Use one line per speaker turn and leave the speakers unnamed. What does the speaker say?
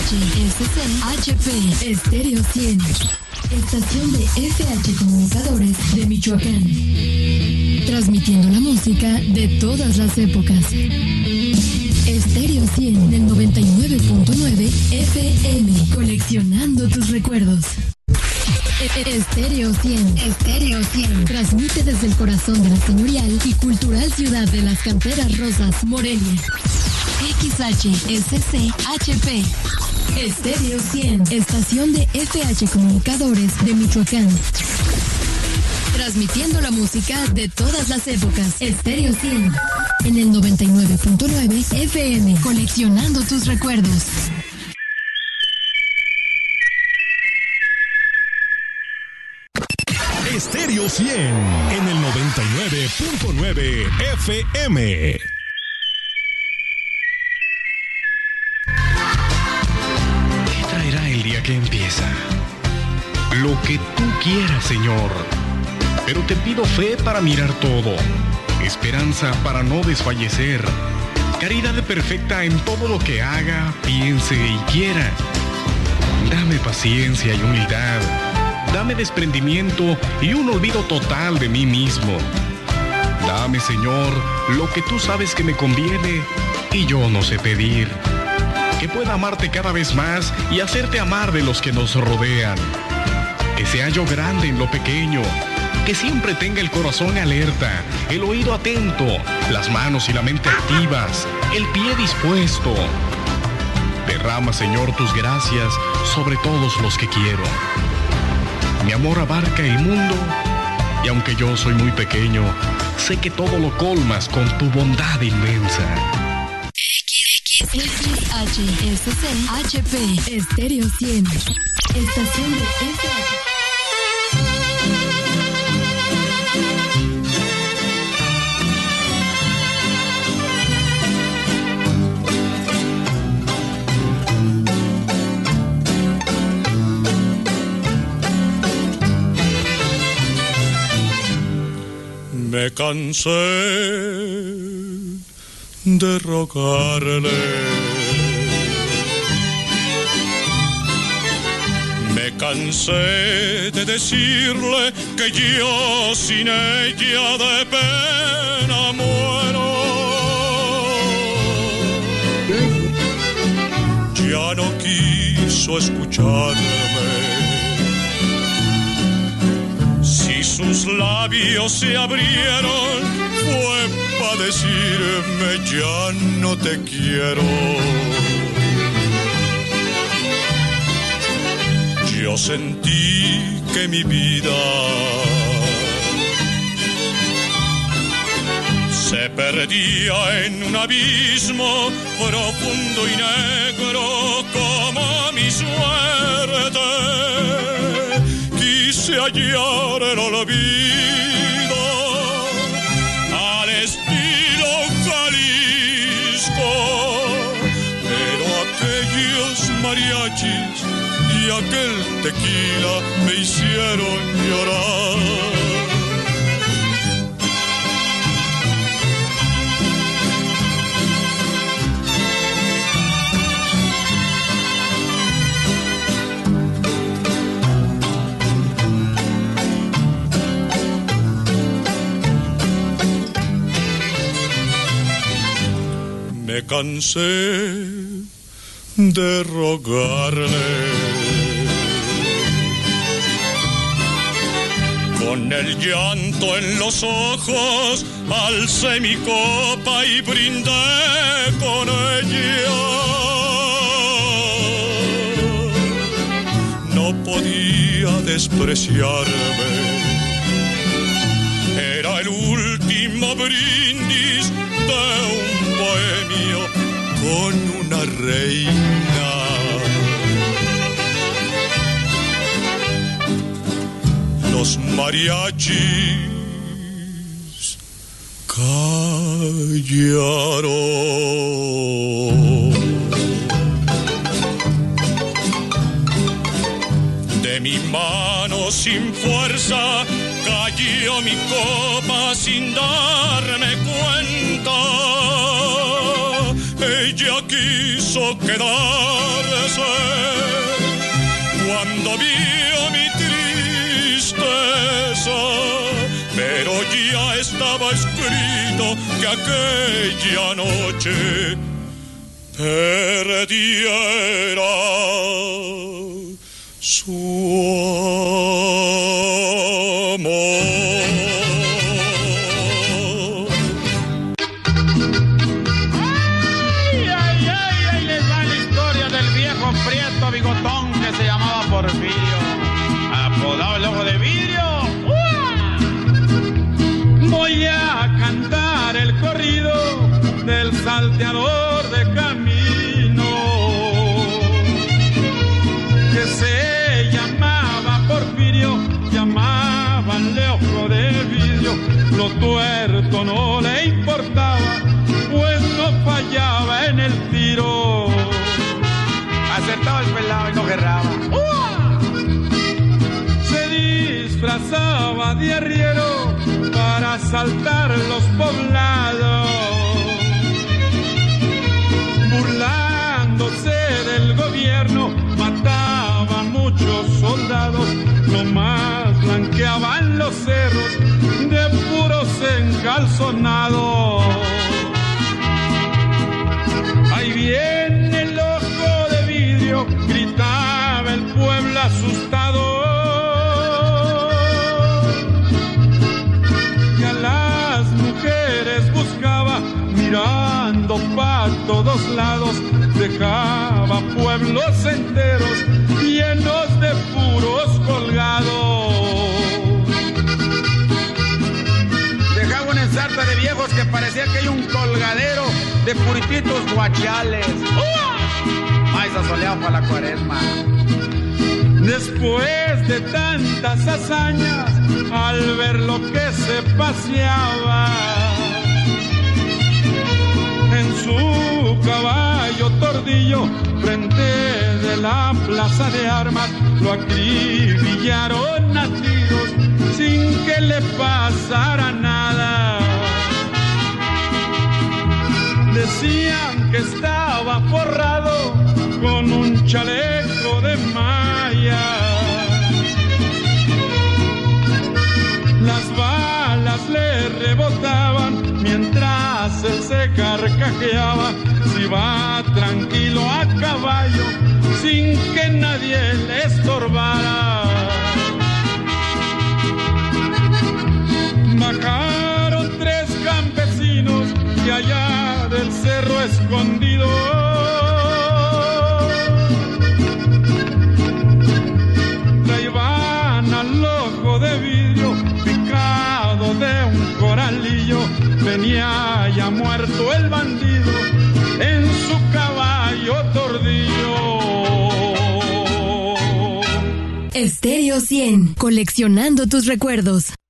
HP Estéreo 100. Estación de FH Comunicadores de Michoacán. Transmitiendo la música de todas las épocas. Estéreo 100 del 99.9 FM. Coleccionando tus recuerdos. Estéreo 100. Estéreo 100. Transmite desde el corazón de la señorial y cultural ciudad de las Canteras Rosas, Morelia. XHSC HP. Estéreo 100. Estación de FH Comunicadores de Michoacán. Transmitiendo la música de todas las épocas. Estéreo 100. En el 99.9 FM. Coleccionando tus recuerdos.
Estéreo 100 en el 99.9 FM.
¿Qué traerá el día que empieza? Lo que tú quieras, Señor. Pero te pido fe para mirar todo, esperanza para no desfallecer, caridad perfecta en todo lo que haga, piense y quiera. Dame paciencia y humildad. Dame desprendimiento y un olvido total de mí mismo. Dame, Señor, lo que tú sabes que me conviene y yo no sé pedir. Que pueda amarte cada vez más y hacerte amar de los que nos rodean. Que sea yo grande en lo pequeño. Que siempre tenga el corazón alerta, el oído atento, las manos y la mente activas, el pie dispuesto. Derrama, Señor, tus gracias sobre todos los que quiero. Mi amor abarca el mundo y aunque yo soy muy pequeño, sé que todo lo colmas con tu bondad inmensa.
XHSC HP Estéreo 100. Estación de FH.
Me cansé de rogarle, me cansé de decirle que yo sin ella de pena muero. Ya no quiso escucharme. Sus labios se abrieron, fue para decirme ya no te quiero. Yo sentí que mi vida se perdía en un abismo profundo y negro como mi suerte. Quise hallar el olvido al estilo Jalisco, pero aquellos mariachis y aquel tequila me hicieron llorar. Me cansé de rogarle, con el llanto en los ojos alcé mi copa y brindé con ella. No podía despreciarme, era el último brindis de un bohemio con una reina. Los mariachis callaron. De mi mano sin fuerza cayó mi copa sin darme cuenta. ella quiso quedarse cuando vio mi tristeza, pero ya estaba escrito que aquella noche perdiera su amor.
Ahí les va la historia del viejo prieto bigotón que se llamaba Porfirio, apodado el ojo de vidrio. Voy a cantar el corrido del salteador de camino, que se llamaba Porfirio, llamabanle ojo de vidrio. Lo tuerto no le importaba, pues no fallaba en el tiro. Acertaba el pelado y no gerraba. Se disfrazaba de arriero para asaltar los poblados, burlándose del gobierno, mataba a muchos soldados, nomás blanqueaban los cerros de puros encalzonados. Ahí viene el ojo de vidrio, gritaba el pueblo asustado, y a las mujeres buscaba mirando pa' todos lados, dejaba pueblos enteros llenos de puros colgados. Dejaba una ensarta de viejos que parecía que hay un colgadero de purititos guachales. Maíz asoleado para la cuaresma. Después de tantas hazañas, al ver lo que se paseaba en su caballo tordillo, frente de la plaza de armas, lo acribillaron a tiros sin que le pasara nada. Decían que estaba forrado con un chaleco de malla. Las balas le rebotaban mientras él se carcajeaba. Si va tranquilo a caballo sin que nadie le estorbara. Bajaron 3 campesinos de allá del cerro escondido. Traían al ojo de vidrio picado de un coralillo. Venía ya muerto el bandido en su caballo tordillo.
Estéreo 100, coleccionando tus recuerdos.